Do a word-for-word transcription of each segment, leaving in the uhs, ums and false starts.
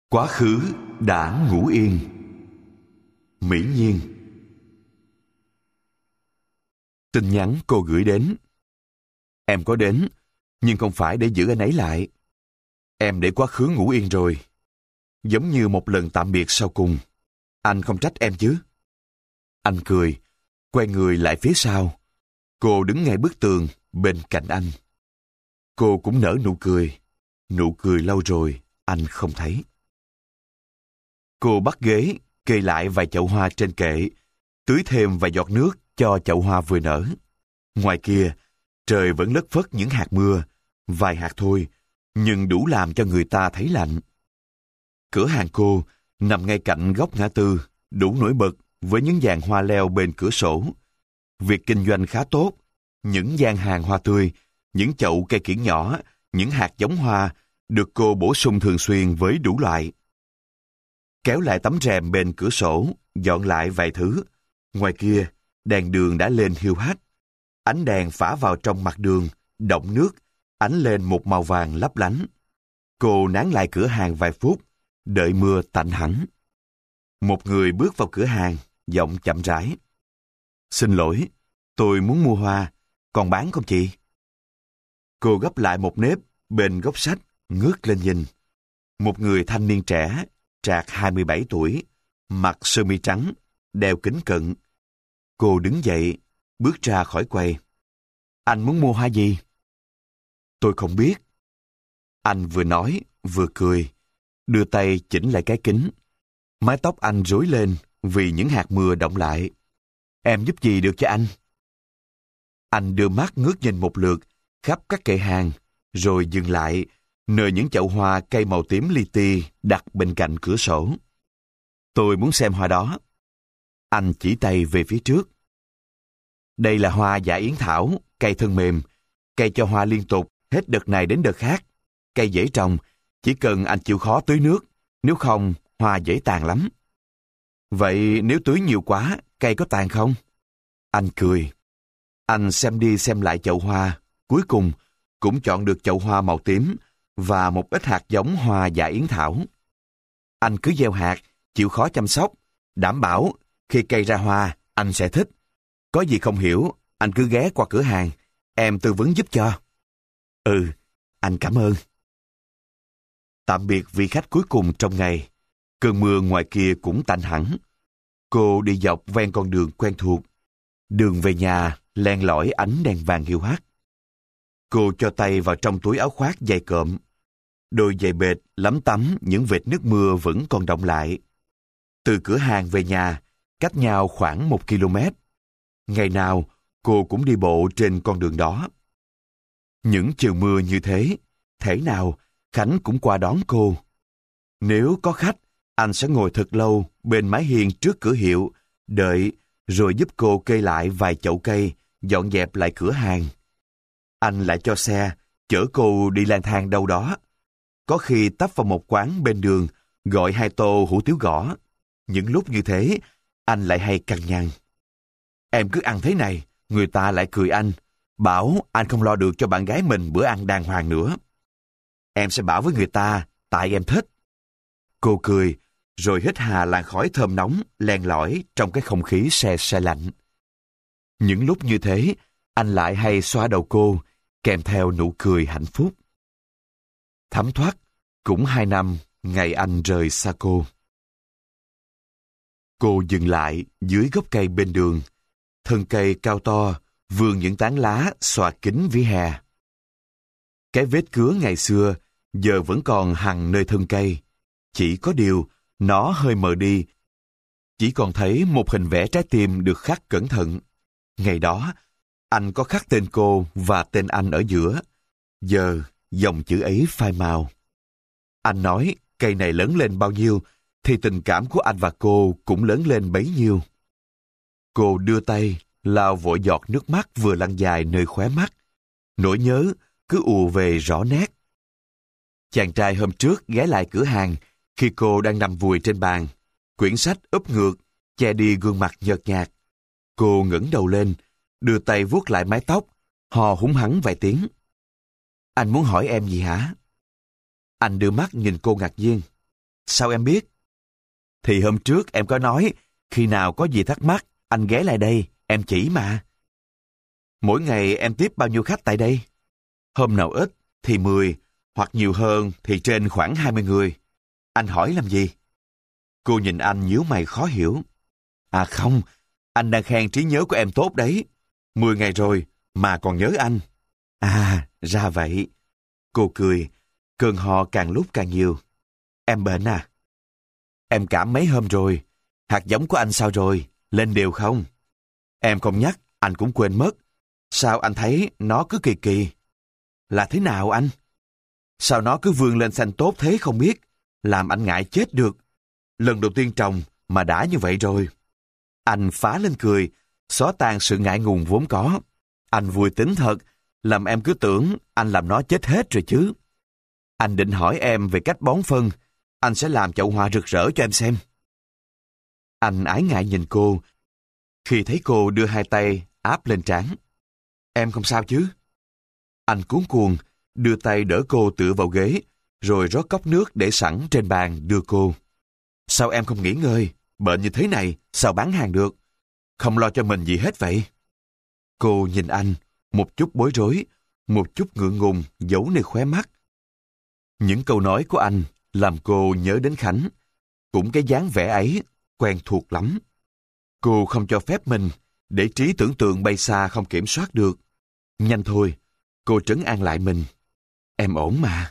Quá khứ đã ngủ yên. Mỹ Nhiên. Tin nhắn cô gửi đến. Em có đến, nhưng không phải để giữ anh ấy lại. Em để quá khứ ngủ yên rồi. Giống như một lần tạm biệt sau cùng. Anh không trách em chứ? Anh cười, quay người lại phía sau. Cô đứng ngay bức tường bên cạnh anh. Cô cũng nở nụ cười. Nụ cười lâu rồi anh không thấy. Cô bắt ghế, kê lại vài chậu hoa trên kệ, tưới thêm vài giọt nước cho chậu hoa vừa nở. Ngoài kia, trời vẫn lất phất những hạt mưa, vài hạt thôi, nhưng đủ làm cho người ta thấy lạnh. Cửa hàng cô nằm ngay cạnh góc ngã tư, đủ nổi bật với những dàn hoa leo bên cửa sổ. Việc kinh doanh khá tốt, những gian hàng hoa tươi, những chậu cây kiểng nhỏ, những hạt giống hoa được cô bổ sung thường xuyên với đủ loại. Kéo lại tấm rèm bên cửa sổ, dọn lại vài thứ. Ngoài kia, đèn đường đã lên hiu hắt. Ánh đèn phả vào trong mặt đường, đọng nước, ánh lên một màu vàng lấp lánh. Cô nán lại cửa hàng vài phút, đợi mưa tạnh hẳn. Một người bước vào cửa hàng, giọng chậm rãi. Xin lỗi, tôi muốn mua hoa, còn bán không chị? Cô gấp lại một nếp bên góc sách, ngước lên nhìn. Một người thanh niên trẻ, trạc hai mươi bảy tuổi, mặc sơ mi trắng, đeo kính cận. Cô đứng dậy, bước ra khỏi quầy. Anh muốn mua hoa gì? Tôi không biết. Anh vừa nói, vừa cười, đưa tay chỉnh lại cái kính. Mái tóc anh rối lên vì những hạt mưa đọng lại. Em giúp gì được cho anh? Anh đưa mắt ngước nhìn một lượt khắp các kệ hàng, rồi dừng lại nơi những chậu hoa cây màu tím li ti đặt bên cạnh cửa sổ. Tôi muốn xem hoa đó. Anh chỉ tay về phía trước. Đây là hoa dạ yến thảo, cây thân mềm, cây cho hoa liên tục, hết đợt này đến đợt khác. Cây dễ trồng, chỉ cần anh chịu khó tưới nước, nếu không, hoa dễ tàn lắm. Vậy nếu tưới nhiều quá, cây có tàn không? Anh cười. Anh xem đi xem lại chậu hoa, cuối cùng cũng chọn được chậu hoa màu tím và một ít hạt giống hoa dạ yến thảo. Anh cứ gieo hạt, chịu khó chăm sóc, đảm bảo khi cây ra hoa, anh sẽ thích. Có gì không hiểu, anh cứ ghé qua cửa hàng, em tư vấn giúp cho. Ừ, anh cảm ơn. Tạm biệt vị khách cuối cùng trong ngày. Cơn mưa ngoài kia cũng tạnh hẳn. Cô đi dọc ven con đường quen thuộc. Đường về nhà len lỏi ánh đèn vàng hiu hắt. Cô cho tay vào trong túi áo khoác dày cộm. Đôi giày bệt lấm tấm những vệt nước mưa vẫn còn đọng lại. Từ cửa hàng về nhà, cách nhau khoảng một ki lô mét. Ngày nào, cô cũng đi bộ trên con đường đó. Những chiều mưa như thế, thể nào Khánh cũng qua đón cô. Nếu có khách, anh sẽ ngồi thật lâu bên mái hiên trước cửa hiệu, đợi, rồi giúp cô kê lại vài chậu cây, dọn dẹp lại cửa hàng. Anh lại cho xe, chở cô đi lang thang đâu đó. Có khi tấp vào một quán bên đường, gọi hai tô hủ tiếu gõ. Những lúc như thế, anh lại hay cằn nhằn. Em cứ ăn thế này, người ta lại cười anh, bảo anh không lo được cho bạn gái mình bữa ăn đàng hoàng nữa. Em sẽ bảo với người ta, tại em thích. Cô cười, rồi hít hà làn khói thơm nóng, len lỏi trong cái không khí se se lạnh. Những lúc như thế, anh lại hay xoa đầu cô, kèm theo nụ cười hạnh phúc. Thấm thoát, cũng hai năm ngày anh rời xa cô. Cô dừng lại dưới gốc cây bên đường. Thân cây cao to, vươn những tán lá xòa kín vỉa hè. Cái vết cứa ngày xưa giờ vẫn còn hằn nơi thân cây. Chỉ có điều, nó hơi mờ đi. Chỉ còn thấy một hình vẽ trái tim được khắc cẩn thận. Ngày đó, anh có khắc tên cô và tên anh ở giữa. Giờ, dòng chữ ấy phai màu. Anh nói cây này lớn lên bao nhiêu, thì tình cảm của anh và cô cũng lớn lên bấy nhiêu. Cô đưa tay, lau vội giọt nước mắt vừa lăn dài nơi khóe mắt. Nỗi nhớ cứ ùa về rõ nét. Chàng trai hôm trước ghé lại cửa hàng khi cô đang nằm vùi trên bàn, quyển sách úp ngược, che đi gương mặt nhợt nhạt. Cô ngẩng đầu lên, đưa tay vuốt lại mái tóc, hò húng hắng vài tiếng. Anh muốn hỏi em gì hả? Anh đưa mắt nhìn cô ngạc nhiên. Sao em biết? Thì hôm trước em có nói, khi nào có gì thắc mắc, anh ghé lại đây, em chỉ mà. Mỗi ngày em tiếp bao nhiêu khách tại đây? Hôm nào ít thì mười, hoặc nhiều hơn thì trên khoảng hai mươi người. Anh hỏi làm gì? Cô nhìn anh nhíu mày khó hiểu. À không, anh đang khen trí nhớ của em tốt đấy. Mười ngày rồi mà còn nhớ anh. À, ra vậy. Cô cười, cơn ho càng lúc càng nhiều. Em bệnh à? Em cảm mấy hôm rồi. Hạt giống của anh sao rồi? Lên đều không? Em không nhắc, anh cũng quên mất. Sao anh thấy nó cứ kỳ kỳ? Là thế nào anh? Sao nó cứ vươn lên xanh tốt thế không biết? Làm anh ngại chết được. Lần đầu tiên trồng mà đã như vậy rồi. Anh phá lên cười, xóa tan sự ngại ngùng vốn có. Anh vui tính thật, làm em cứ tưởng anh làm nó chết hết rồi chứ. Anh định hỏi em về cách bón phân. Anh sẽ làm chậu hoa rực rỡ cho em xem. Anh ái ngại nhìn cô, khi thấy cô đưa hai tay áp lên trán. Em không sao chứ? Anh cuống cuồng, đưa tay đỡ cô tựa vào ghế, rồi rót cốc nước để sẵn trên bàn đưa cô. Sao em không nghỉ ngơi? Bệnh như thế này, sao bán hàng được? Không lo cho mình gì hết vậy? Cô nhìn anh, một chút bối rối, một chút ngượng ngùng giấu nơi khóe mắt. Những câu nói của anh làm cô nhớ đến Khánh. Cũng cái dáng vẻ ấy, quen thuộc lắm. Cô không cho phép mình, để trí tưởng tượng bay xa không kiểm soát được. Nhanh thôi, cô trấn an lại mình. Em ổn mà.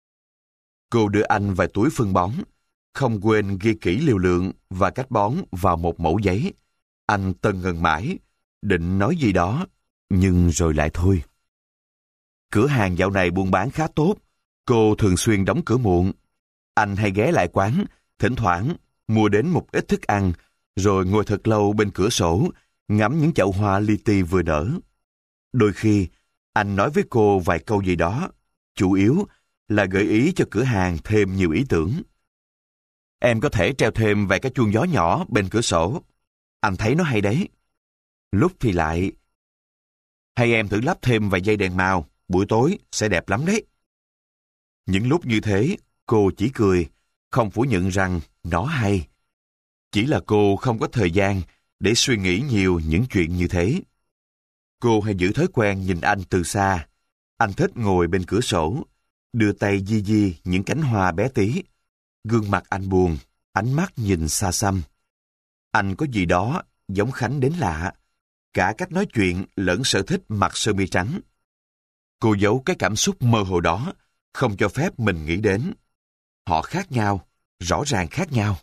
Cô đưa anh vài túi phân bón, không quên ghi kỹ liều lượng và cách bón vào một mẩu giấy. Anh tần ngần mãi, định nói gì đó, nhưng rồi lại thôi. Cửa hàng dạo này buôn bán khá tốt, cô thường xuyên đóng cửa muộn. Anh hay ghé lại quán, thỉnh thoảng mua đến một ít thức ăn, rồi ngồi thật lâu bên cửa sổ, ngắm những chậu hoa li ti vừa nở. Đôi khi, anh nói với cô vài câu gì đó, chủ yếu là gợi ý cho cửa hàng thêm nhiều ý tưởng. Em có thể treo thêm vài cái chuông gió nhỏ bên cửa sổ. Anh thấy nó hay đấy. Lúc thì lại, hay em thử lắp thêm vài dây đèn màu, buổi tối sẽ đẹp lắm đấy. Những lúc như thế, cô chỉ cười, không phủ nhận rằng nó hay. Chỉ là cô không có thời gian để suy nghĩ nhiều những chuyện như thế. Cô hay giữ thói quen nhìn anh từ xa. Anh thích ngồi bên cửa sổ, đưa tay di di những cánh hoa bé tí. Gương mặt anh buồn, ánh mắt nhìn xa xăm. Anh có gì đó giống Khánh đến lạ, cả cách nói chuyện lẫn sở thích mặc sơ mi trắng. Cô giấu cái cảm xúc mơ hồ đó, không cho phép mình nghĩ đến. Họ khác nhau, rõ ràng khác nhau.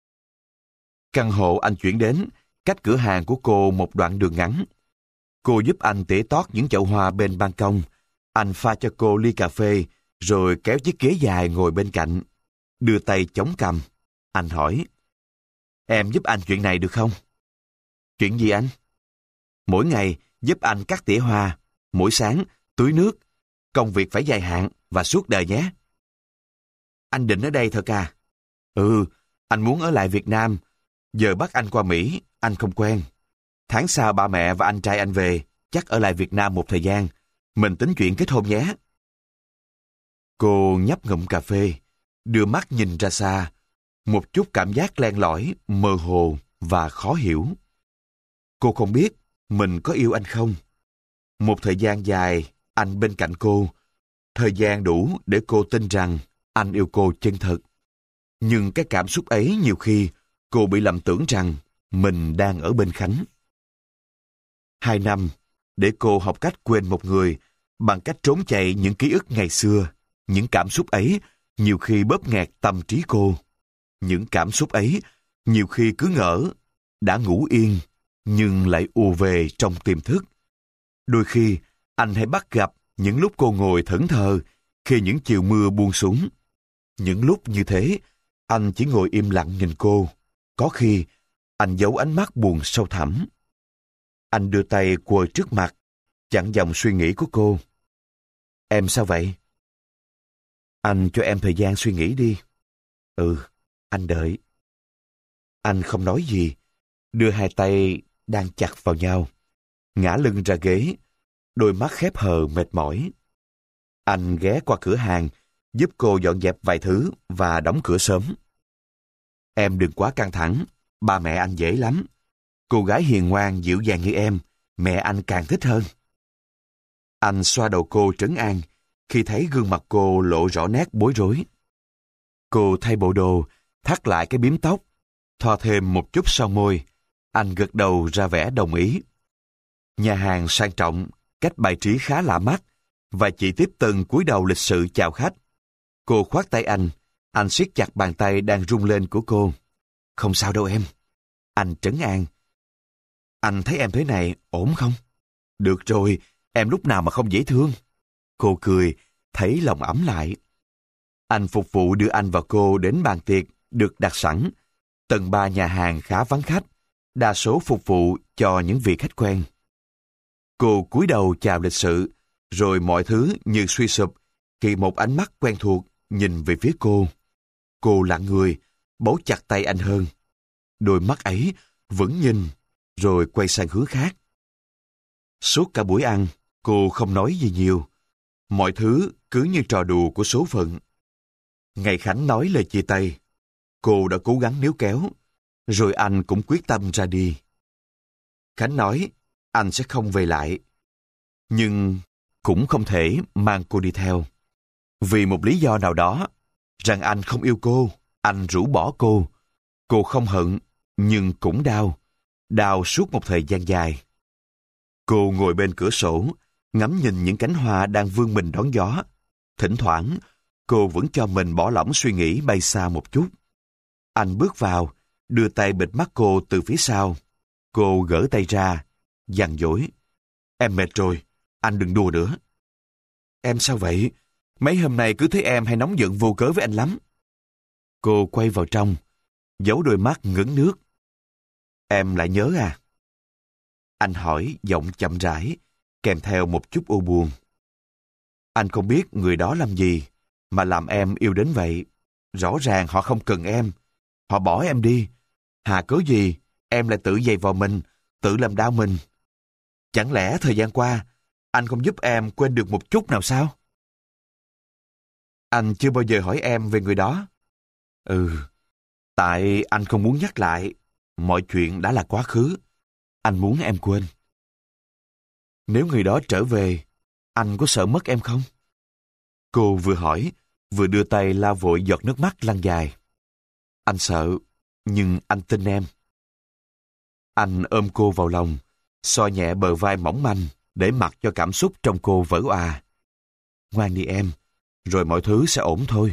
Căn hộ anh chuyển đến, cách cửa hàng của cô một đoạn đường ngắn. Cô giúp anh tỉa tót những chậu hoa bên ban công. Anh pha cho cô ly cà phê, rồi kéo chiếc ghế dài ngồi bên cạnh. Đưa tay chống cằm. Anh hỏi, em giúp anh chuyện này được không? Chuyện gì anh? Mỗi ngày giúp anh cắt tỉa hoa, mỗi sáng tưới nước. Công việc phải dài hạn và suốt đời nhé. Anh định ở đây thật à? Ừ, anh muốn ở lại Việt Nam. Giờ bắt anh qua Mỹ, anh không quen. Tháng sau ba mẹ và anh trai anh về, chắc ở lại Việt Nam một thời gian. Mình tính chuyện kết hôn nhé. Cô nhấp ngụm cà phê, đưa mắt nhìn ra xa. Một chút cảm giác len lỏi, mơ hồ và khó hiểu. Cô không biết mình có yêu anh không. Một thời gian dài, anh bên cạnh cô. Thời gian đủ để cô tin rằng anh yêu cô chân thật. Nhưng cái cảm xúc ấy nhiều khi cô bị lầm tưởng rằng mình đang ở bên Khánh. Hai năm để cô học cách quên một người bằng cách trốn chạy những ký ức ngày xưa. Những cảm xúc ấy nhiều khi bóp nghẹt tâm trí cô. Những cảm xúc ấy nhiều khi cứ ngỡ đã ngủ yên nhưng lại ùa về trong tiềm thức. Đôi khi anh hay bắt gặp những lúc cô ngồi thẫn thờ khi những chiều mưa buông xuống. Những lúc như thế, anh chỉ ngồi im lặng nhìn cô. Có khi, anh giấu ánh mắt buồn sâu thẳm. Anh đưa tay quờ trước mặt, chặn dòng suy nghĩ của cô. Em sao vậy? Anh cho em thời gian suy nghĩ đi. Ừ, anh đợi. Anh không nói gì, đưa hai tay đang chặt vào nhau, ngã lưng ra ghế, đôi mắt khép hờ mệt mỏi. Anh ghé qua cửa hàng, giúp cô dọn dẹp vài thứ và đóng cửa sớm. Em đừng quá căng thẳng, ba mẹ anh dễ lắm. Cô gái hiền ngoan, dịu dàng như em, mẹ anh càng thích hơn. Anh xoa đầu cô trấn an, khi thấy gương mặt cô lộ rõ nét bối rối. Cô thay bộ đồ, thắt lại cái bím tóc, thoa thêm một chút son môi. Anh gật đầu ra vẻ đồng ý. Nhà hàng sang trọng, cách bài trí khá lạ mắt, và chị tiếp tân cúi đầu lịch sự chào khách. Cô khoác tay anh, anh siết chặt bàn tay đang rung lên của cô. Không sao đâu em. Anh trấn an. Anh thấy em thế này, ổn không? Được rồi, em lúc nào mà không dễ thương. Cô cười, thấy lòng ấm lại. Anh phục vụ đưa anh và cô đến bàn tiệc được đặt sẵn. Tầng ba nhà hàng khá vắng khách, đa số phục vụ cho những vị khách quen. Cô cúi đầu chào lịch sự, rồi mọi thứ như suy sụp khi một ánh mắt quen thuộc nhìn về phía cô. Cô lặng người, bấu chặt tay anh hơn. Đôi mắt ấy vẫn nhìn, rồi quay sang hướng khác. Suốt cả buổi ăn, cô không nói gì nhiều. Mọi thứ cứ như trò đùa của số phận. Ngày Khánh nói lời chia tay, cô đã cố gắng níu kéo, rồi anh cũng quyết tâm ra đi. Khánh nói anh sẽ không về lại, nhưng cũng không thể mang cô đi theo. Vì một lý do nào đó, rằng anh không yêu cô, anh rũ bỏ cô. Cô không hận, nhưng cũng đau, đau suốt một thời gian dài. Cô ngồi bên cửa sổ, ngắm nhìn những cánh hoa đang vươn mình đón gió. Thỉnh thoảng, cô vẫn cho mình bỏ lỏng suy nghĩ bay xa một chút. Anh bước vào, đưa tay bịt mắt cô từ phía sau. Cô gỡ tay ra, dằn dỗi. Em mệt rồi, anh đừng đùa nữa. Em sao vậy? Mấy hôm nay cứ thấy em hay nóng giận vô cớ với anh lắm. Cô quay vào trong, giấu đôi mắt ngấn nước. Em lại nhớ à? Anh hỏi giọng chậm rãi, kèm theo một chút u buồn. Anh không biết người đó làm gì mà làm em yêu đến vậy. Rõ ràng họ không cần em. Họ bỏ em đi. Hà cớ gì em lại tự giày vào mình, tự làm đau mình? Chẳng lẽ thời gian qua anh không giúp em quên được một chút nào sao? Anh chưa bao giờ hỏi em về người đó. Ừ, tại anh không muốn nhắc lại. Mọi chuyện đã là quá khứ. Anh muốn em quên. Nếu người đó trở về, anh có sợ mất em không? Cô vừa hỏi, vừa đưa tay lau vội giọt nước mắt lăn dài. Anh sợ, nhưng anh tin em. Anh ôm cô vào lòng, xoa nhẹ bờ vai mỏng manh, để mặc cho cảm xúc trong cô vỡ òa. Ngoan đi em, rồi mọi thứ sẽ ổn thôi.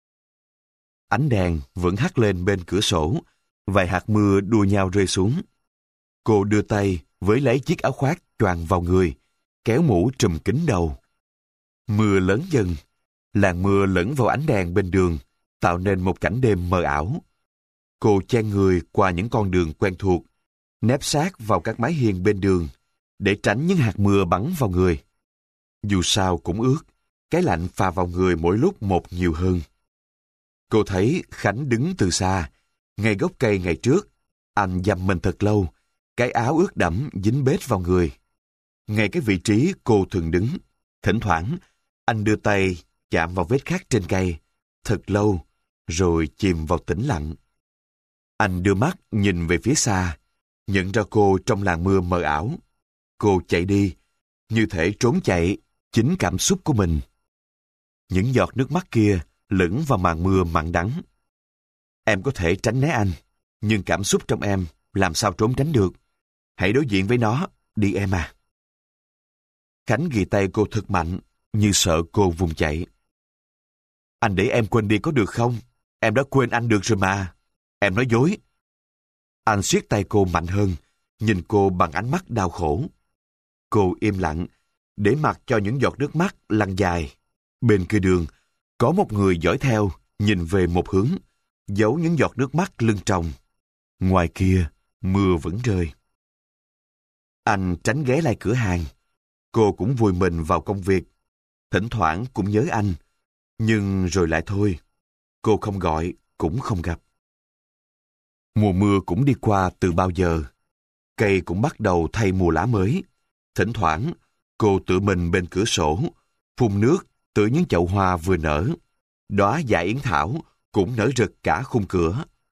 Ánh đèn vẫn hắt lên bên cửa sổ, vài hạt mưa đua nhau rơi xuống. Cô đưa tay với lấy chiếc áo khoác choàng vào người, kéo mũ trùm kín đầu. Mưa lớn dần, làn mưa lẫn vào ánh đèn bên đường, tạo nên một cảnh đêm mờ ảo. Cô chen người qua những con đường quen thuộc, nép sát vào các mái hiên bên đường, để tránh những hạt mưa bắn vào người. Dù sao cũng ướt, cái lạnh phà vào người mỗi lúc một nhiều hơn. Cô thấy Khánh đứng từ xa, ngay gốc cây ngày trước. Anh dằm mình thật lâu, cái áo ướt đẫm dính bết vào người. Ngay cái vị trí cô thường đứng, thỉnh thoảng anh đưa tay chạm vào vết khắc trên cây, thật lâu, rồi chìm vào tĩnh lặng. Anh đưa mắt nhìn về phía xa, nhận ra cô trong làn mưa mờ ảo. Cô chạy đi, như thể trốn chạy chính cảm xúc của mình. Những giọt nước mắt kia lẫn vào màn mưa mặn đắng. Em có thể tránh né anh, nhưng cảm xúc trong em làm sao trốn tránh được. Hãy đối diện với nó, đi em à. Khánh ghì tay cô thật mạnh, như sợ cô vùng chạy. Anh để em quên đi có được không? Em đã quên anh được rồi mà. Em nói dối. Anh siết tay cô mạnh hơn, nhìn cô bằng ánh mắt đau khổ. Cô im lặng, để mặc cho những giọt nước mắt lăn dài. Bên kia đường, có một người dõi theo, nhìn về một hướng, giấu những giọt nước mắt lưng tròng. Ngoài kia, mưa vẫn rơi. Anh tránh ghé lại cửa hàng. Cô cũng vùi mình vào công việc. Thỉnh thoảng cũng nhớ anh, nhưng rồi lại thôi. Cô không gọi, cũng không gặp. Mùa mưa cũng đi qua từ bao giờ. Cây cũng bắt đầu thay mùa lá mới. Thỉnh thoảng, cô tựa mình bên cửa sổ, phun nước từ những chậu hoa vừa nở. Đóa dạ yến thảo cũng nở rực cả khung cửa.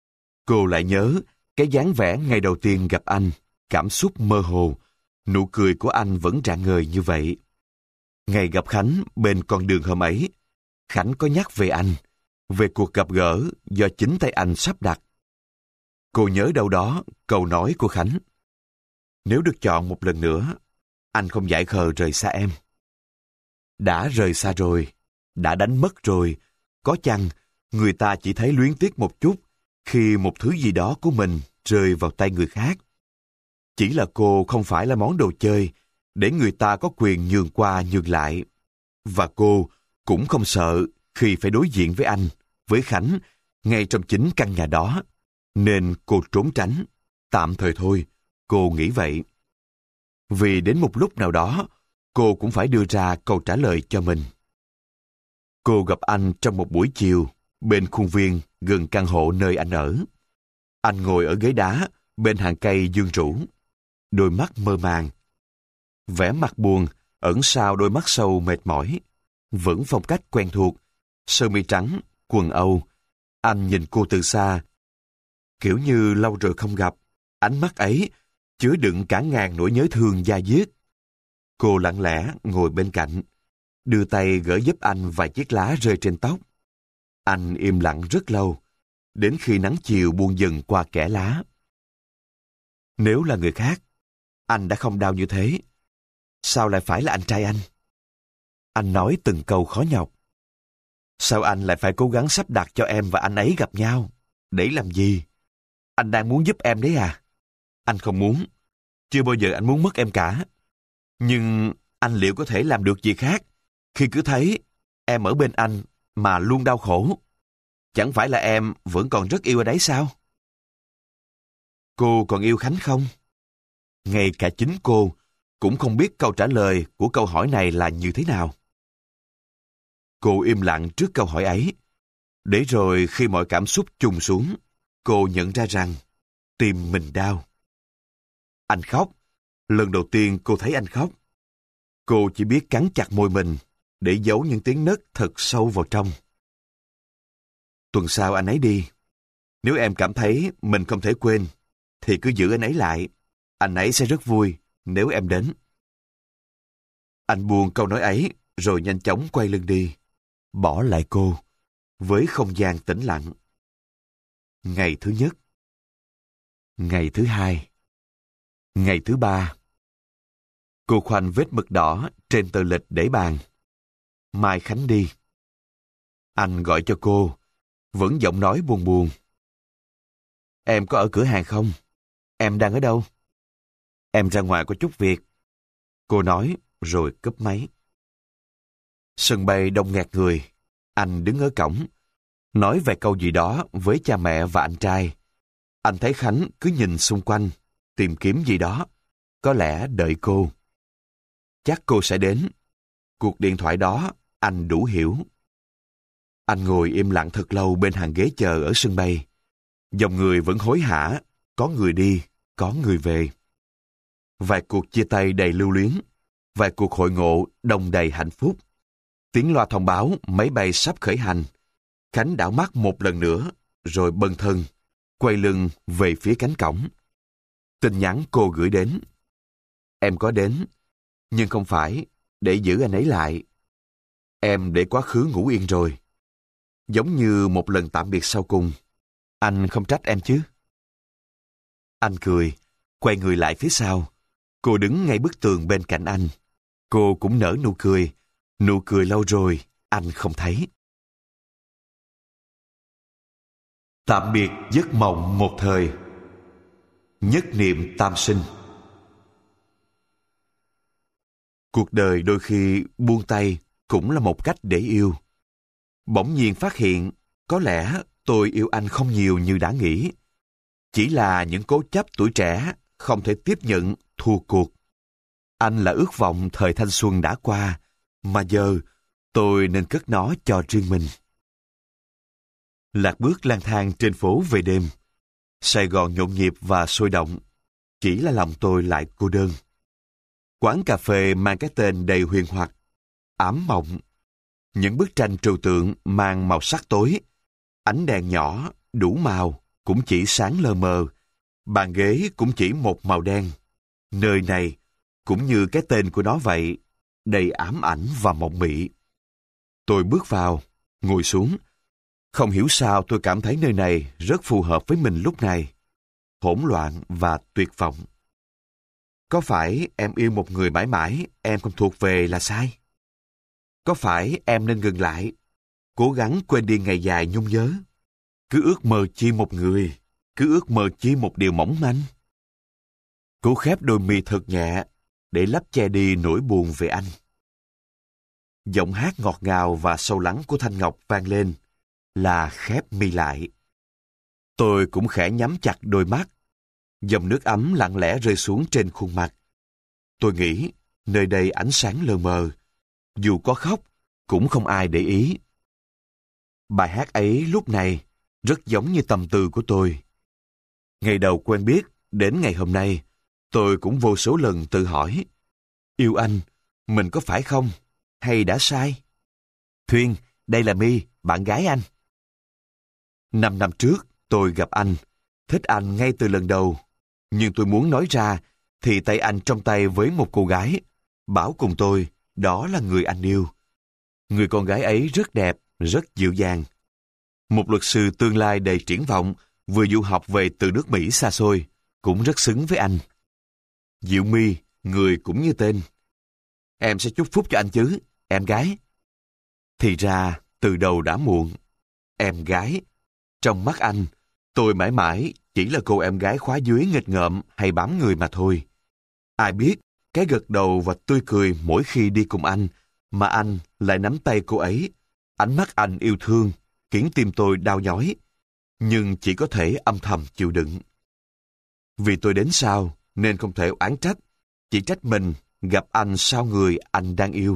Cô lại nhớ cái dáng vẻ ngày đầu tiên gặp anh, cảm xúc mơ hồ, nụ cười của anh vẫn rạng ngời như vậy. Ngày gặp Khánh bên con đường hôm ấy, Khánh có nhắc về anh, về cuộc gặp gỡ do chính tay anh sắp đặt. Cô nhớ đâu đó câu nói của Khánh: nếu được chọn một lần nữa, anh không dại khờ rời xa em. Đã rời xa rồi, đã đánh mất rồi, có chăng người ta chỉ thấy luyến tiếc một chút khi một thứ gì đó của mình rơi vào tay người khác. Chỉ là cô không phải là món đồ chơi để người ta có quyền nhường qua nhường lại. Và cô cũng không sợ khi phải đối diện với anh, với Khánh, ngay trong chính căn nhà đó. Nên cô trốn tránh. Tạm thời thôi, cô nghĩ vậy. Vì đến một lúc nào đó, cô cũng phải đưa ra câu trả lời cho mình. Cô gặp anh trong một buổi chiều, bên khuôn viên gần căn hộ nơi anh ở. Anh ngồi ở ghế đá, bên hàng cây dương rủ, đôi mắt mơ màng. Vẻ mặt buồn, ẩn sau đôi mắt sâu mệt mỏi. Vẫn phong cách quen thuộc, sơ mi trắng, quần Âu. Anh nhìn cô từ xa, kiểu như lâu rồi không gặp. Ánh mắt ấy chứa đựng cả ngàn nỗi nhớ thương da diết. Cô lặng lẽ ngồi bên cạnh, đưa tay gỡ giúp anh vài chiếc lá rơi trên tóc. Anh im lặng rất lâu, đến khi nắng chiều buông dần qua kẽ lá. Nếu là người khác, anh đã không đau như thế. Sao lại phải là anh trai anh? Anh nói từng câu khó nhọc. Sao anh lại phải cố gắng sắp đặt cho em và anh ấy gặp nhau? Để làm gì? Anh đang muốn giúp em đấy à? Anh không muốn. Chưa bao giờ anh muốn mất em cả. Nhưng anh liệu có thể làm được gì khác khi cứ thấy em ở bên anh mà luôn đau khổ? Chẳng phải là em vẫn còn rất yêu anh ấy sao? Cô còn yêu Khánh không? Ngay cả chính cô cũng không biết câu trả lời của câu hỏi này là như thế nào. Cô im lặng trước câu hỏi ấy. Để rồi khi mọi cảm xúc trùng xuống, cô nhận ra rằng tim mình đau. Anh khóc. Lần đầu tiên cô thấy anh khóc. Cô chỉ biết cắn chặt môi mình để giấu những tiếng nấc thật sâu vào trong. Tuần sau anh ấy đi. Nếu em cảm thấy mình không thể quên, thì cứ giữ anh ấy lại. Anh ấy sẽ rất vui nếu em đến. Anh buông câu nói ấy rồi nhanh chóng quay lưng đi, bỏ lại cô với không gian tĩnh lặng. Ngày thứ nhất, ngày thứ hai, ngày thứ ba. Cô khoanh vết mực đỏ trên tờ lịch để bàn. Mai Khánh đi. Anh gọi cho cô, vẫn giọng nói buồn buồn. Em có ở cửa hàng không? Em đang ở đâu? Em ra ngoài có chút việc. Cô nói rồi cúp máy. Sân bay đông nghẹt người. Anh đứng ở cổng, nói vài câu gì đó với cha mẹ và anh trai. Anh thấy Khánh cứ nhìn xung quanh, tìm kiếm gì đó. Có lẽ đợi cô. Chắc cô sẽ đến. Cuộc điện thoại đó anh đủ hiểu. Anh ngồi im lặng thật lâu bên hàng ghế chờ ở sân bay. Dòng người vẫn hối hả, có người đi, có người về. Vài cuộc chia tay đầy lưu luyến, vài cuộc hội ngộ đông đầy hạnh phúc. Tiếng loa thông báo máy bay sắp khởi hành. Khánh đảo mắt một lần nữa, rồi bần thần, quay lưng về phía cánh cổng. Tin nhắn cô gửi đến. Em có đến, nhưng không phải để giữ anh ấy lại. Em để quá khứ ngủ yên rồi. Giống như một lần tạm biệt sau cùng. Anh không trách em chứ? Anh cười, quay người lại phía sau. Cô đứng ngay bức tường bên cạnh anh. Cô cũng nở nụ cười. Nụ cười lâu rồi, anh không thấy. Tạm biệt giấc mộng một thời. Nhất niệm tam sinh. Cuộc đời đôi khi buông tay cũng là một cách để yêu. Bỗng nhiên phát hiện, có lẽ tôi yêu anh không nhiều như đã nghĩ. Chỉ là những cố chấp tuổi trẻ không thể tiếp nhận thua cuộc. Anh là ước vọng thời thanh xuân đã qua, mà giờ tôi nên cất nó cho riêng mình. Lạc bước lang thang trên phố về đêm. Sài Gòn nhộn nhịp và sôi động. Chỉ là lòng tôi lại cô đơn. Quán cà phê mang cái tên đầy huyền hoặc, ám mộng. Những bức tranh trừu tượng mang màu sắc tối, ánh đèn nhỏ, đủ màu, cũng chỉ sáng lờ mờ, bàn ghế cũng chỉ một màu đen. Nơi này, cũng như cái tên của nó vậy, đầy ám ảnh và mộng mị. Tôi bước vào, ngồi xuống. Không hiểu sao tôi cảm thấy nơi này rất phù hợp với mình lúc này. Hỗn loạn và tuyệt vọng. Có phải em yêu một người mãi mãi em không thuộc về là sai? Có phải em nên ngừng lại, cố gắng quên đi ngày dài nhung nhớ, cứ ước mơ chi một người, cứ ước mơ chi một điều mỏng manh? Cố khép đôi mi thật nhẹ để lấp che đi nỗi buồn về anh. Giọng hát ngọt ngào và sâu lắng của Thanh Ngọc vang lên, là khép mi lại. Tôi cũng khẽ nhắm chặt đôi mắt. Dòng nước ấm lặng lẽ rơi xuống trên khuôn mặt. Tôi nghĩ nơi đây ánh sáng lờ mờ, dù có khóc cũng không ai để ý. Bài hát ấy lúc này rất giống như tâm tư của tôi. Ngày đầu quen biết đến ngày hôm nay, tôi cũng vô số lần tự hỏi, yêu anh, mình có phải không, hay đã sai? Thuyên, đây là My, bạn gái anh. Năm năm trước, tôi gặp anh, thích anh ngay từ lần đầu. Nhưng tôi muốn nói ra, thì tay anh trong tay với một cô gái, bảo cùng tôi, đó là người anh yêu. Người con gái ấy rất đẹp, rất dịu dàng. Một luật sư tương lai đầy triển vọng, vừa du học về từ nước Mỹ xa xôi, cũng rất xứng với anh. Diệu My, người cũng như tên. Em sẽ chúc phúc cho anh chứ, em gái. Thì ra, từ đầu đã muộn. Em gái. Trong mắt anh, tôi mãi mãi chỉ là cô em gái khóa dưới nghịch ngợm hay bám người mà thôi. Ai biết, cái gật đầu và tươi cười mỗi khi đi cùng anh, mà anh lại nắm tay cô ấy. Ánh mắt anh yêu thương, khiến tim tôi đau nhói, nhưng chỉ có thể âm thầm chịu đựng. Vì tôi đến sau, nên không thể oán trách, chỉ trách mình gặp anh sau người anh đang yêu.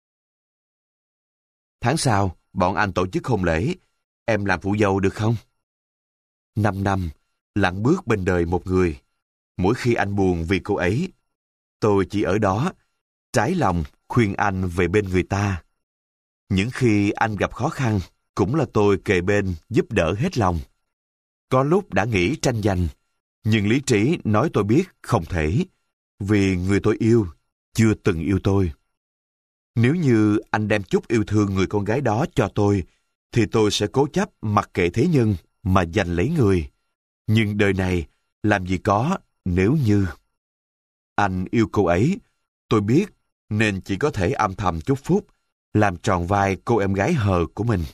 Tháng sau, bọn anh tổ chức hôn lễ. Em làm phụ dâu được không? Năm năm, lặng bước bên đời một người. Mỗi khi anh buồn vì cô ấy, tôi chỉ ở đó, trái lòng khuyên anh về bên người ta. Những khi anh gặp khó khăn, cũng là tôi kề bên giúp đỡ hết lòng. Có lúc đã nghĩ tranh giành, nhưng lý trí nói tôi biết không thể, vì người tôi yêu chưa từng yêu tôi. Nếu như anh đem chút yêu thương người con gái đó cho tôi, thì tôi sẽ cố chấp mặc kệ thế nhân mà giành lấy người. Nhưng đời này làm gì có nếu như. Anh yêu cô ấy, tôi biết, nên chỉ có thể âm thầm chúc phúc, làm tròn vai cô em gái hờ của mình.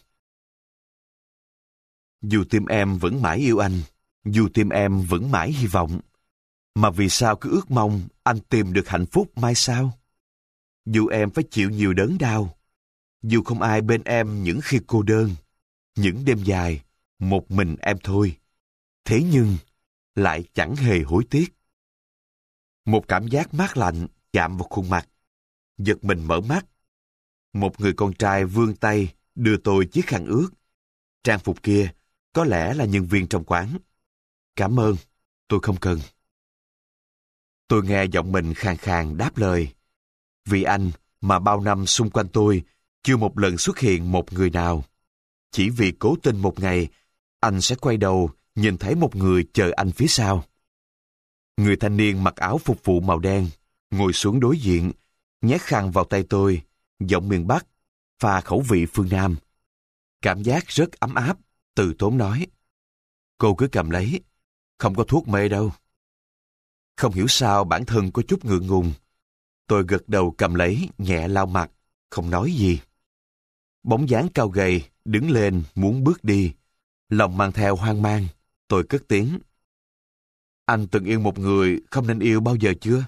Dù tim em vẫn mãi yêu anh, dù tim em vẫn mãi hy vọng, mà vì sao cứ ước mong anh tìm được hạnh phúc mai sau? Dù em phải chịu nhiều đớn đau, dù không ai bên em những khi cô đơn, những đêm dài, một mình em thôi. Thế nhưng, lại chẳng hề hối tiếc. Một cảm giác mát lạnh chạm vào khuôn mặt. Giật mình mở mắt. Một người con trai vươn tay đưa tôi chiếc khăn ướt. Trang phục kia có lẽ là nhân viên trong quán. Cảm ơn, tôi không cần. Tôi nghe giọng mình khàn khàn đáp lời. Vì anh mà bao năm xung quanh tôi chưa một lần xuất hiện một người nào. Chỉ vì cố tình một ngày anh sẽ quay đầu nhìn thấy một người chờ anh phía sau. Người thanh niên mặc áo phục vụ màu đen ngồi xuống đối diện, nhét khăn vào tay tôi, giọng miền Bắc pha khẩu vị phương Nam. Cảm giác rất ấm áp, từ tốn nói. Cô cứ cầm lấy, không có thuốc mê đâu. Không hiểu sao bản thân có chút ngượng ngùng. Tôi gật đầu cầm lấy, nhẹ lau mặt, không nói gì. Bóng dáng cao gầy đứng lên muốn bước đi, lòng mang theo hoang mang. Tôi cất tiếng. Anh từng yêu một người không nên yêu bao giờ chưa?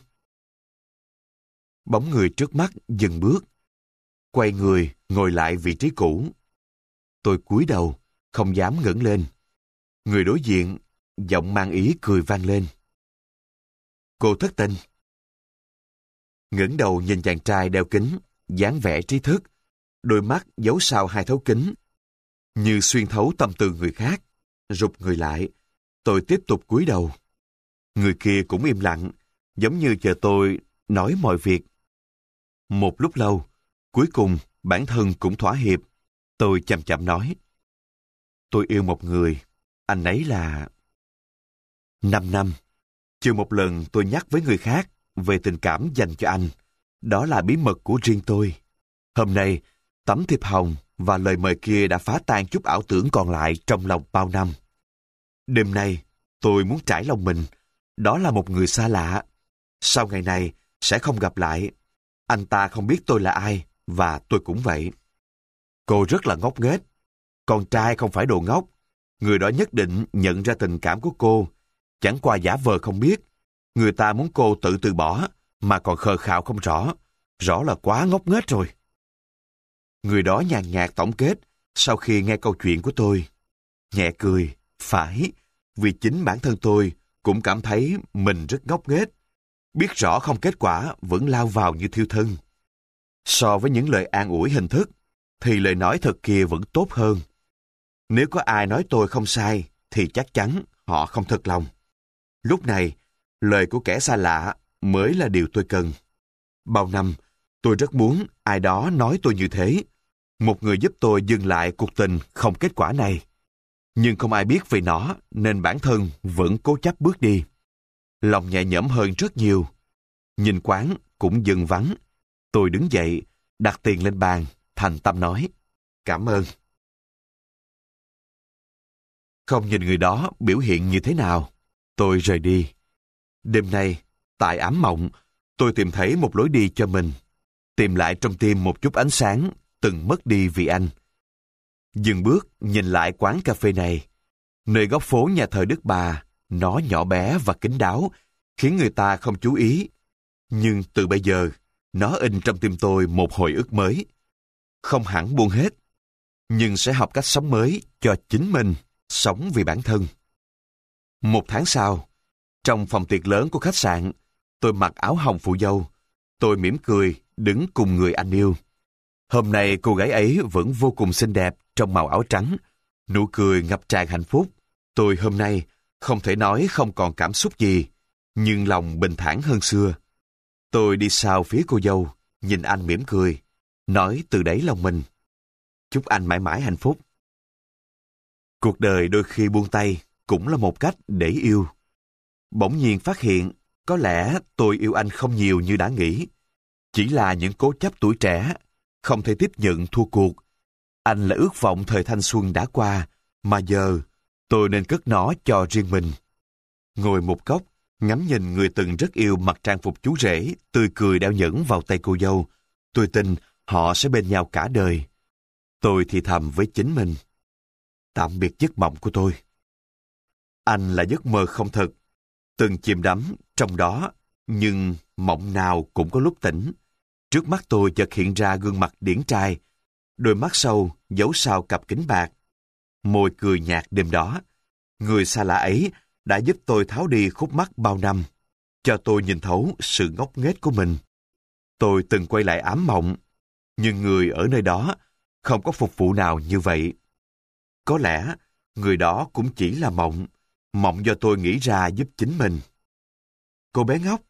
Bóng người trước mắt dừng bước, quay người ngồi lại vị trí cũ. Tôi cúi đầu, không dám ngẩng lên. Người đối diện, giọng mang ý cười vang lên. Cô thất tình. Ngẩng đầu nhìn chàng trai đeo kính, dáng vẻ trí thức, đôi mắt giấu sau hai thấu kính, như xuyên thấu tâm tư người khác. Rụt người lại, tôi tiếp tục cúi đầu. Người kia cũng im lặng, giống như chờ tôi nói mọi việc. Một lúc lâu, cuối cùng bản thân cũng thỏa hiệp. Tôi chậm chậm nói. Tôi yêu một người, anh ấy là Năm năm. Chưa một lần tôi nhắc với người khác về tình cảm dành cho anh. Đó là bí mật của riêng tôi. Hôm nay, tấm thiệp hồng và lời mời kia đã phá tan chút ảo tưởng còn lại trong lòng bao năm. Đêm nay, tôi muốn trải lòng mình. Đó là một người xa lạ. Sau ngày này, sẽ không gặp lại. Anh ta không biết tôi là ai, và tôi cũng vậy. Cô rất là ngốc nghếch. Con trai không phải đồ ngốc. Người đó nhất định nhận ra tình cảm của cô. Chẳng qua giả vờ không biết. Người ta muốn cô tự từ bỏ, mà còn khờ khạo không rõ. Rõ là quá ngốc nghếch rồi. Người đó nhàn nhạt tổng kết sau khi nghe câu chuyện của tôi. Nhẹ cười, phải, vì chính bản thân tôi cũng cảm thấy mình rất ngốc nghếch. Biết rõ không kết quả vẫn lao vào như thiêu thân. So với những lời an ủi hình thức, thì lời nói thật kia vẫn tốt hơn. Nếu có ai nói tôi không sai, thì chắc chắn họ không thật lòng. Lúc này, lời của kẻ xa lạ mới là điều tôi cần. Bao năm, tôi rất muốn ai đó nói tôi như thế. Một người giúp tôi dừng lại cuộc tình không kết quả này. Nhưng không ai biết về nó, nên bản thân vẫn cố chấp bước đi. Lòng nhẹ nhõm hơn rất nhiều. Nhìn quán cũng dừng vắng. Tôi đứng dậy, đặt tiền lên bàn, thành tâm nói, cảm ơn. Không nhìn người đó biểu hiện như thế nào, tôi rời đi. Đêm nay, tại ám mộng, tôi tìm thấy một lối đi cho mình. Tìm lại trong tim một chút ánh sáng từng mất đi vì anh. Dừng bước nhìn lại quán cà phê này. Nơi góc phố nhà thờ Đức Bà, nó nhỏ bé và kín đáo, khiến người ta không chú ý. Nhưng từ bây giờ, nó in trong tim tôi một hồi ức mới. Không hẳn buông hết, nhưng sẽ học cách sống mới cho chính mình, sống vì bản thân. Một tháng sau, trong phòng tiệc lớn của khách sạn, tôi mặc áo hồng phụ dâu. Tôi mỉm cười, đứng cùng người anh yêu. Hôm nay cô gái ấy vẫn vô cùng xinh đẹp trong màu áo trắng, nụ cười ngập tràn hạnh phúc. Tôi hôm nay không thể nói không còn cảm xúc gì, nhưng lòng bình thản hơn xưa. Tôi đi sau phía cô dâu, nhìn anh mỉm cười, nói từ đáy lòng mình, chúc anh mãi mãi hạnh phúc. Cuộc đời đôi khi buông tay cũng là một cách để yêu. Bỗng nhiên phát hiện, có lẽ tôi yêu anh không nhiều như đã nghĩ. Chỉ là những cố chấp tuổi trẻ, không thể tiếp nhận thua cuộc. Anh là ước vọng thời thanh xuân đã qua, mà giờ tôi nên cất nó cho riêng mình. Ngồi một góc, ngắm nhìn người từng rất yêu mặc trang phục chú rể, tươi cười đeo nhẫn vào tay cô dâu. Tôi tin họ sẽ bên nhau cả đời. Tôi thì thầm với chính mình. Tạm biệt giấc mộng của tôi. Anh là giấc mơ không thật, từng chìm đắm trong đó, nhưng mộng nào cũng có lúc tỉnh. Trước mắt tôi chợt hiện ra gương mặt điển trai, đôi mắt sâu giấu sau cặp kính bạc, môi cười nhạt đêm đó. Người xa lạ ấy đã giúp tôi tháo đi khúc mắc bao năm, cho tôi nhìn thấu sự ngốc nghếch của mình. Tôi từng quay lại ám mộng, nhưng người ở nơi đó không có phục vụ nào như vậy. Có lẽ người đó cũng chỉ là mộng, mộng do tôi nghĩ ra giúp chính mình. Cô bé ngốc.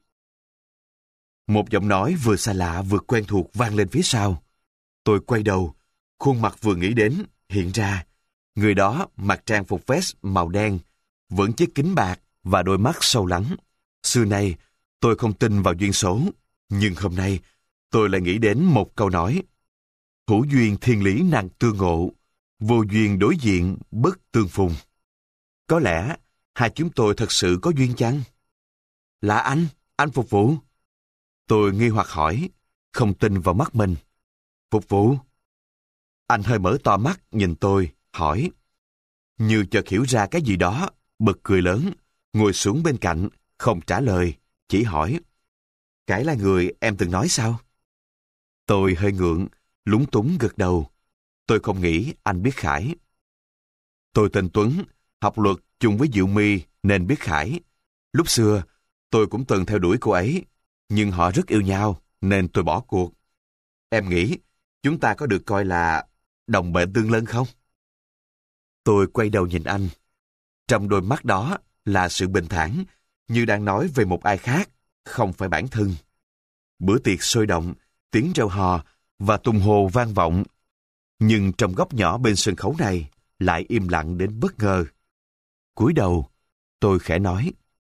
Một giọng nói vừa xa lạ vừa quen thuộc vang lên phía sau. Tôi quay đầu, khuôn mặt vừa nghĩ đến hiện ra. Người đó mặc trang phục vest màu đen, vẫn chiếc kính bạc và đôi mắt sâu lắng. Xưa nay, tôi không tin vào duyên số, nhưng hôm nay tôi lại nghĩ đến một câu nói. Hữu duyên thiên lý năng tương ngộ, vô duyên đối diện bất tương phùng. Có lẽ hai chúng tôi thật sự có duyên chăng? Là anh, anh phục vụ. Tôi nghi hoặc hỏi, không tin vào mắt mình. Phục vụ? Anh hơi mở to mắt nhìn tôi, hỏi. Như chợt hiểu ra cái gì đó, bật cười lớn, ngồi xuống bên cạnh, không trả lời, chỉ hỏi. Cái là người em từng nói sao? Tôi hơi ngượng, lúng túng gật đầu. Tôi không nghĩ anh biết Khải. Tôi tên Tuấn, học luật chung với Diệu My nên biết Khải. Lúc xưa, tôi cũng từng theo đuổi cô ấy, nhưng họ rất yêu nhau nên tôi bỏ cuộc. Em nghĩ chúng ta có được coi là đồng bệnh tương lân không? Tôi quay đầu nhìn anh. Trong đôi mắt đó là sự bình thản, như đang nói về một ai khác, không phải bản thân. Bữa tiệc sôi động, tiếng reo hò và tung hô vang vọng. Nhưng trong góc nhỏ bên sân khấu này lại im lặng đến bất ngờ. Cúi đầu, tôi khẽ nói.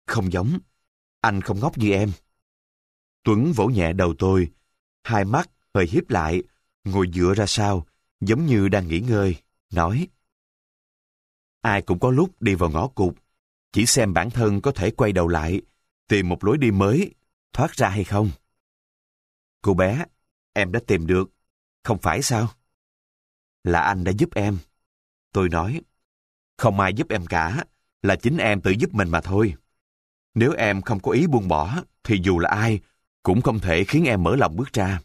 không giống. Anh không ngốc như em. Tuấn vỗ nhẹ đầu tôi, hai mắt hơi híp lại, ngồi dựa ra sau, giống như đang nghỉ ngơi, nói: ai cũng có lúc đi vào ngõ cụt, chỉ xem bản thân có thể quay đầu lại, tìm một lối đi mới, thoát ra hay không. Cô bé, em đã tìm được, không phải sao? Là anh đã giúp em. Tôi nói: không ai giúp em cả, là chính em tự giúp mình mà thôi. Nếu em không có ý buông bỏ, thì dù là ai, cũng không thể khiến em mở lòng bước ra.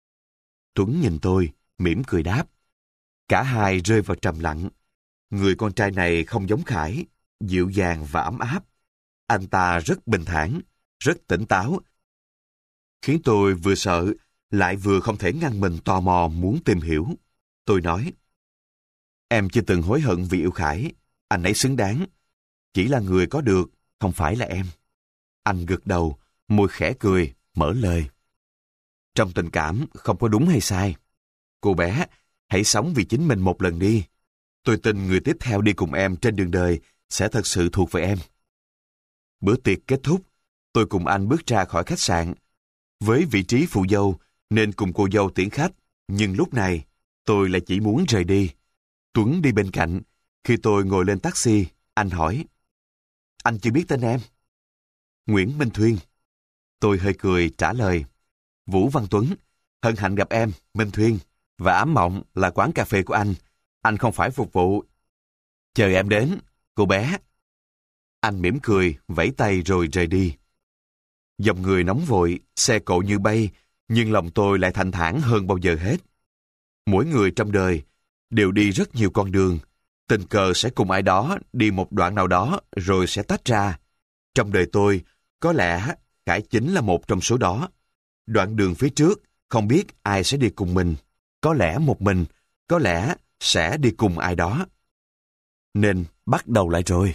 Tuấn nhìn tôi, mỉm cười đáp. Cả hai rơi vào trầm lặng. Người con trai này không giống Khải, dịu dàng và ấm áp. Anh ta rất bình thản, rất tỉnh táo, khiến tôi vừa sợ, lại vừa không thể ngăn mình tò mò muốn tìm hiểu. Tôi nói: em chưa từng hối hận vì yêu Khải, anh ấy xứng đáng. Chỉ là người có được, không phải là em. Anh gật đầu, môi khẽ cười, mở lời. Trong tình cảm không có đúng hay sai. Cô bé, hãy sống vì chính mình một lần đi. Tôi tin người tiếp theo đi cùng em trên đường đời sẽ thật sự thuộc về em. Bữa tiệc kết thúc, tôi cùng anh bước ra khỏi khách sạn. Với vị trí phụ dâu nên cùng cô dâu tiễn khách, nhưng lúc này tôi lại chỉ muốn rời đi. Tuấn đi bên cạnh. Khi tôi ngồi lên taxi, anh hỏi: anh chưa biết tên em? Nguyễn Minh Thuyên. Tôi hơi cười trả lời: Vũ Văn Tuấn, hân hạnh gặp em, Minh Thuyên. Và Ám Mộng là quán cà phê của anh. Anh không phải phục vụ. Chờ em đến, cô bé. Anh mỉm cười, vẫy tay rồi rời đi. Dòng người nóng vội, xe cộ như bay, nhưng lòng tôi lại thanh thản hơn bao giờ hết. Mỗi người trong đời đều đi rất nhiều con đường. Tình cờ sẽ cùng ai đó đi một đoạn nào đó rồi sẽ tách ra. Trong đời tôi, có lẽ Khải chính là một trong số đó. Đoạn đường phía trước, không biết ai sẽ đi cùng mình. Có lẽ một mình, có lẽ sẽ đi cùng ai đó. Nên bắt đầu lại rồi.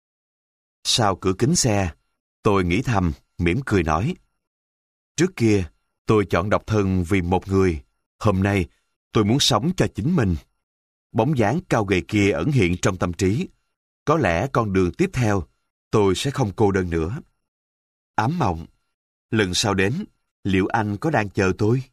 Sau cửa kính xe, tôi nghĩ thầm, mỉm cười nói: trước kia, tôi chọn độc thân vì một người. Hôm nay, tôi muốn sống cho chính mình. Bóng dáng cao gầy kia ẩn hiện trong tâm trí. Có lẽ con đường tiếp theo, tôi sẽ không cô đơn nữa. Ám Mộng, lần sau đến, liệu anh có đang chờ tôi?